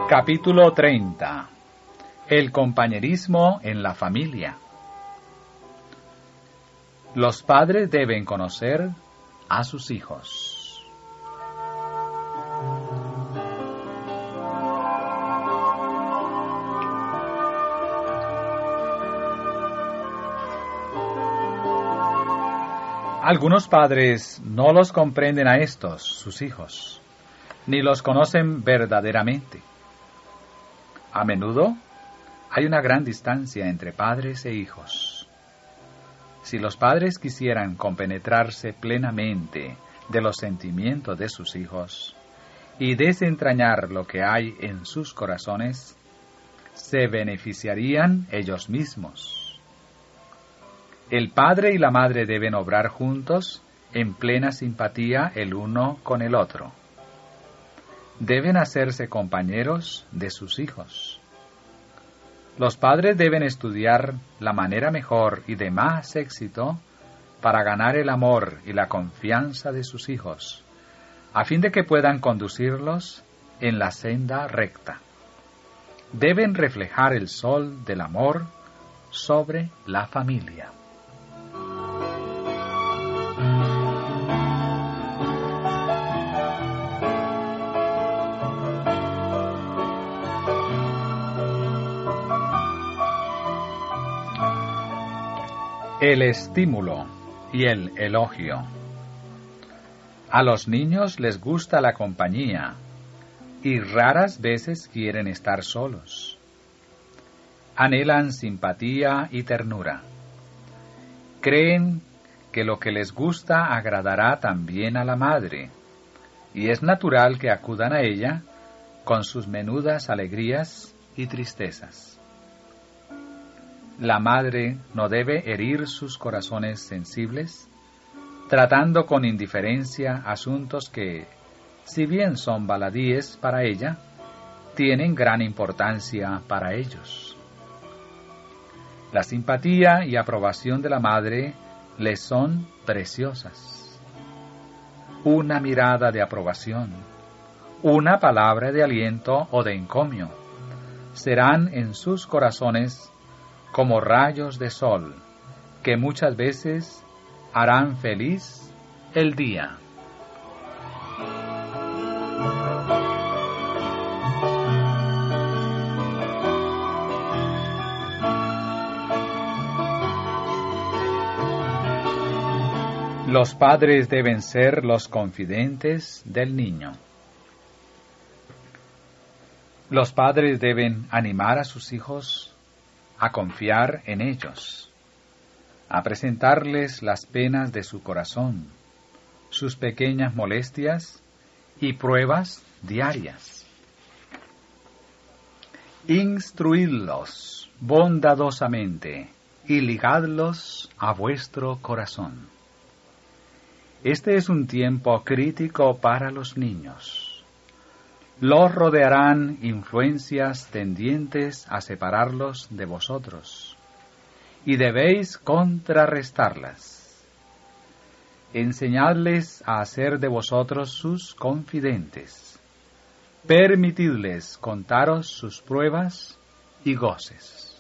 Capítulo 30. El compañerismo en la familia. Los padres deben conocer a sus hijos. Algunos padres no los comprenden a estos, sus hijos, ni los conocen verdaderamente. A menudo hay una gran distancia entre padres e hijos. Si los padres quisieran compenetrarse plenamente de los sentimientos de sus hijos y desentrañar lo que hay en sus corazones, se beneficiarían ellos mismos. El padre y la madre deben obrar juntos en plena simpatía el uno con el otro. Deben hacerse compañeros de sus hijos. Los padres deben estudiar la manera mejor y de más éxito para ganar el amor y la confianza de sus hijos, a fin de que puedan conducirlos en la senda recta. Deben reflejar el sol del amor sobre la familia. El estímulo y el elogio. A los niños les gusta la compañía y raras veces quieren estar solos. Anhelan simpatía y ternura. Creen que lo que les gusta agradará también a la madre, y es natural que acudan a ella con sus menudas alegrías y tristezas. La madre no debe herir sus corazones sensibles, tratando con indiferencia asuntos que, si bien son baladíes para ella, tienen gran importancia para ellos. La simpatía y aprobación de la madre les son preciosas. Una mirada de aprobación, una palabra de aliento o de encomio, serán en sus corazones como rayos de sol, que muchas veces harán feliz el día. Los padres deben ser los confidentes del niño. Los padres deben animar a sus hijos a confiar en ellos, a presentarles las penas de su corazón, sus pequeñas molestias y pruebas diarias. Instruidlos bondadosamente y ligadlos a vuestro corazón. Este es un tiempo crítico para los niños. Los rodearán influencias tendientes a separarlos de vosotros, y debéis contrarrestarlas. Enseñadles a hacer de vosotros sus confidentes. Permitidles contaros sus pruebas y goces.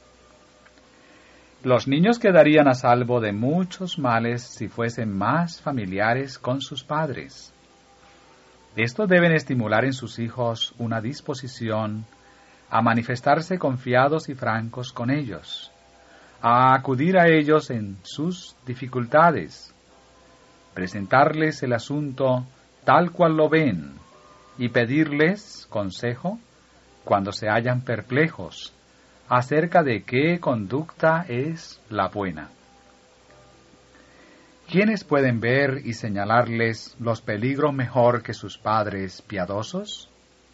Los niños quedarían a salvo de muchos males si fuesen más familiares con sus padres. Estos deben estimular en sus hijos una disposición a manifestarse confiados y francos con ellos, a acudir a ellos en sus dificultades, presentarles el asunto tal cual lo ven y pedirles consejo cuando se hallan perplejos acerca de qué conducta es la buena. ¿Quiénes pueden ver y señalarles los peligros mejor que sus padres piadosos?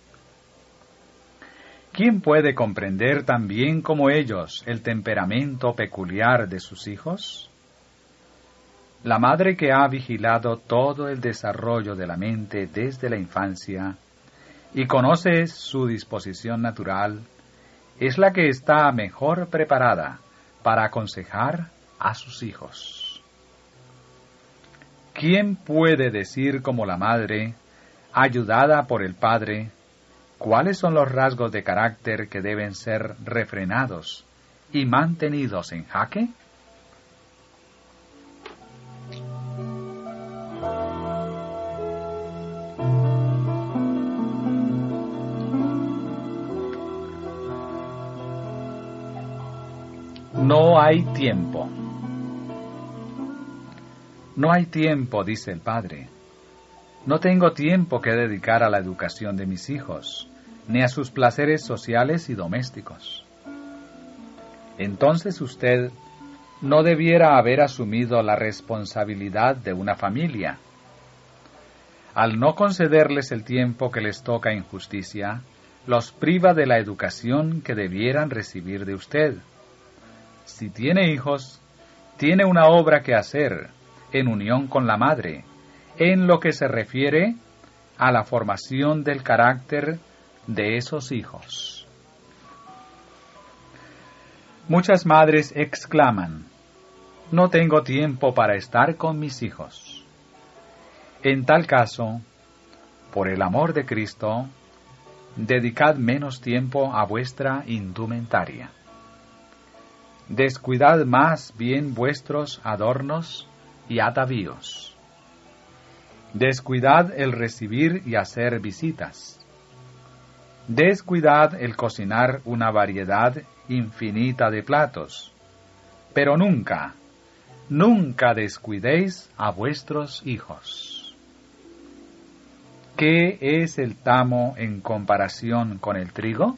¿Quién puede comprender tan bien como ellos el temperamento peculiar de sus hijos? La madre que ha vigilado todo el desarrollo de la mente desde la infancia y conoce su disposición natural, es la que está mejor preparada para aconsejar a sus hijos. ¿Quién puede decir como la madre, ayudada por el padre, ¿Cuáles son los rasgos de carácter que deben ser refrenados y mantenidos en jaque? No hay tiempo. No hay tiempo, dice el padre. No tengo tiempo que dedicar a la educación de mis hijos, ni a sus placeres sociales y domésticos. Entonces usted no debiera haber asumido la responsabilidad de una familia. Al no concederles el tiempo que les toca en justicia, los priva de la educación que debieran recibir de usted. Si tiene hijos, tiene una obra que hacer en unión con la madre, en lo que se refiere a la formación del carácter de esos hijos. Muchas madres exclaman: no tengo tiempo para estar con mis hijos. En tal caso, por el amor de Cristo, dedicad menos tiempo a vuestra indumentaria. Descuidad más bien vuestros adornos y atavíos. Descuidad el recibir y hacer visitas. Descuidad el cocinar una variedad infinita de platos. Pero nunca, nunca descuidéis a vuestros hijos. ¿Qué es el tamo en comparación con el trigo?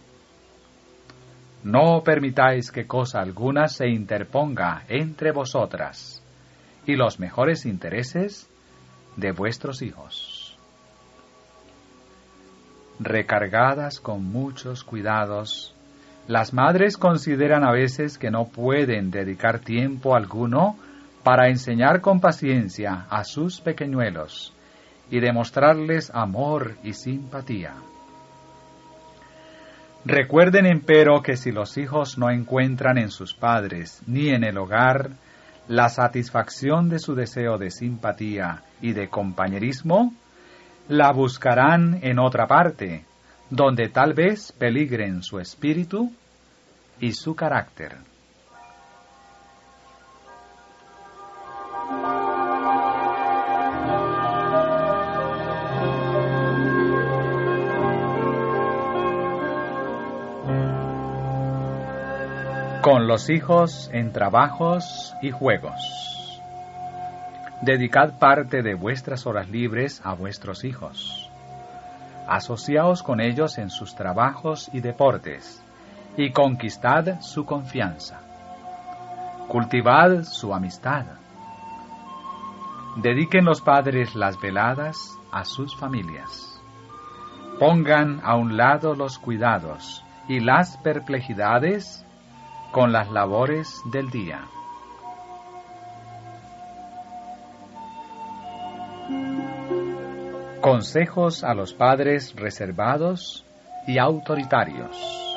No permitáis que cosa alguna se interponga entre vosotras y los mejores intereses de vuestros hijos. Recargadas con muchos cuidados, las madres consideran a veces que no pueden dedicar tiempo alguno para enseñar con paciencia a sus pequeñuelos y demostrarles amor y simpatía. Recuerden, empero, que si los hijos no encuentran en sus padres ni en el hogar la satisfacción de su deseo de simpatía y de compañerismo, la buscarán en otra parte, donde tal vez peligren su espíritu y su carácter. Con los hijos en trabajos y juegos. Dedicad parte de vuestras horas libres a vuestros hijos. Asociaos con ellos en sus trabajos y deportes, y conquistad su confianza. Cultivad su amistad. Dediquen los padres las veladas a sus familias. Pongan a un lado los cuidados y las perplejidades con las labores del día. Consejos a los padres reservados y autoritarios.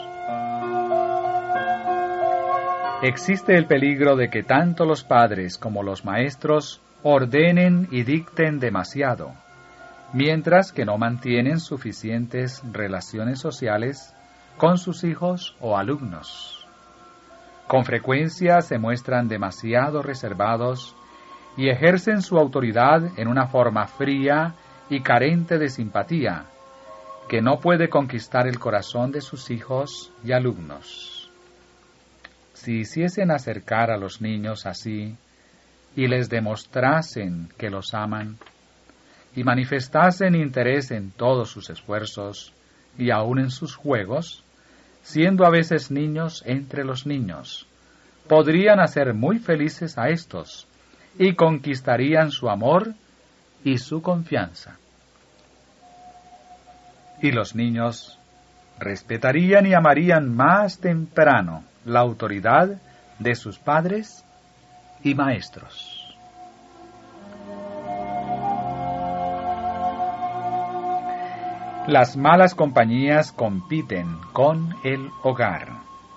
Existe el peligro de que tanto los padres como los maestros ordenen y dicten demasiado, mientras que no mantienen suficientes relaciones sociales con sus hijos o alumnos. Con frecuencia se muestran demasiado reservados y ejercen su autoridad en una forma fría y carente de simpatía, que no puede conquistar el corazón de sus hijos y alumnos. Si hiciesen acercar a los niños así y les demostrasen que los aman y manifestasen interés en todos sus esfuerzos y aun en sus juegos, siendo a veces niños entre los niños, podrían hacer muy felices a estos y conquistarían su amor y su confianza. Y los niños respetarían y amarían más temprano la autoridad de sus padres y maestros. Las malas compañías compiten con el hogar.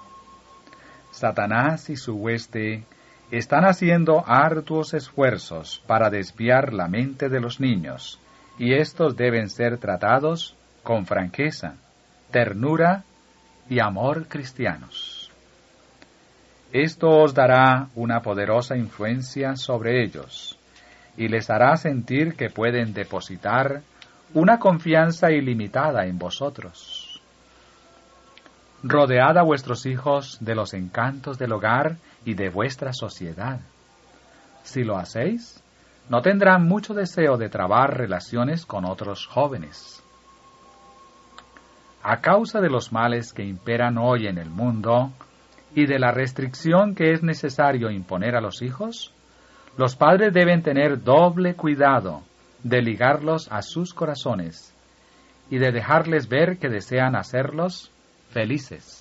Satanás y su hueste están haciendo arduos esfuerzos para desviar la mente de los niños, y estos deben ser tratados con franqueza, ternura y amor cristianos. Esto os dará una poderosa influencia sobre ellos y les hará sentir que pueden depositar una confianza ilimitada en vosotros. Rodead a vuestros hijos de los encantos del hogar y de vuestra sociedad. Si lo hacéis, no tendrán mucho deseo de trabar relaciones con otros jóvenes. A causa de los males que imperan hoy en el mundo y de la restricción que es necesario imponer a los hijos, los padres deben tener doble cuidado de ligarlos a sus corazones y de dejarles ver que desean hacerlos felices.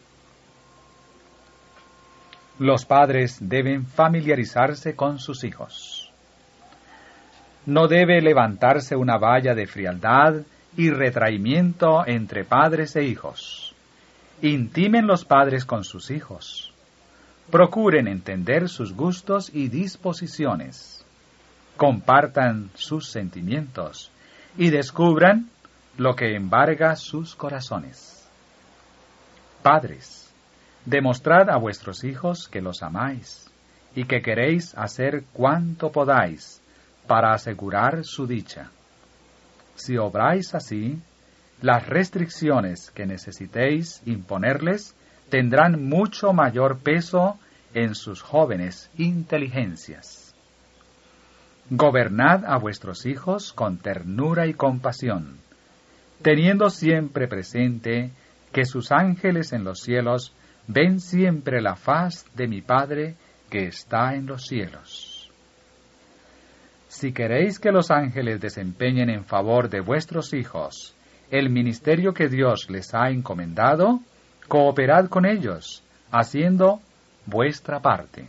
Los padres deben familiarizarse con sus hijos. No debe levantarse una valla de frialdad y retraimiento entre padres e hijos. Intimen los padres con sus hijos. Procuren entender sus gustos y disposiciones. Compartan sus sentimientos y descubran lo que embarga sus corazones. Padres, demostrad a vuestros hijos que los amáis y que queréis hacer cuanto podáis para asegurar su dicha. Si obráis así, las restricciones que necesitéis imponerles tendrán mucho mayor peso en sus jóvenes inteligencias. Gobernad a vuestros hijos con ternura y compasión, teniendo siempre presente que sus ángeles en los cielos ven siempre la faz de mi Padre que está en los cielos. Si queréis que los ángeles desempeñen en favor de vuestros hijos el ministerio que Dios les ha encomendado, cooperad con ellos, haciendo vuestra parte.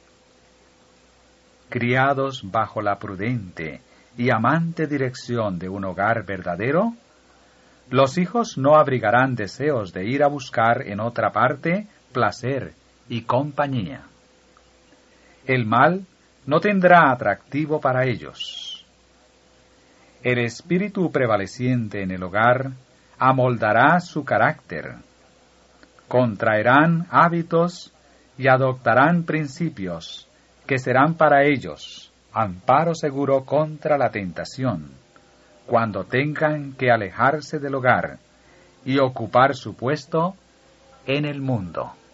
Criados bajo la prudente y amante dirección de un hogar verdadero, los hijos no abrigarán deseos de ir a buscar en otra parte placer y compañía. El mal no tendrá atractivo para ellos. El espíritu prevaleciente en el hogar amoldará su carácter. Contraerán hábitos y adoptarán principios que serán para ellos amparo seguro contra la tentación, cuando tengan que alejarse del hogar y ocupar su puesto en el mundo.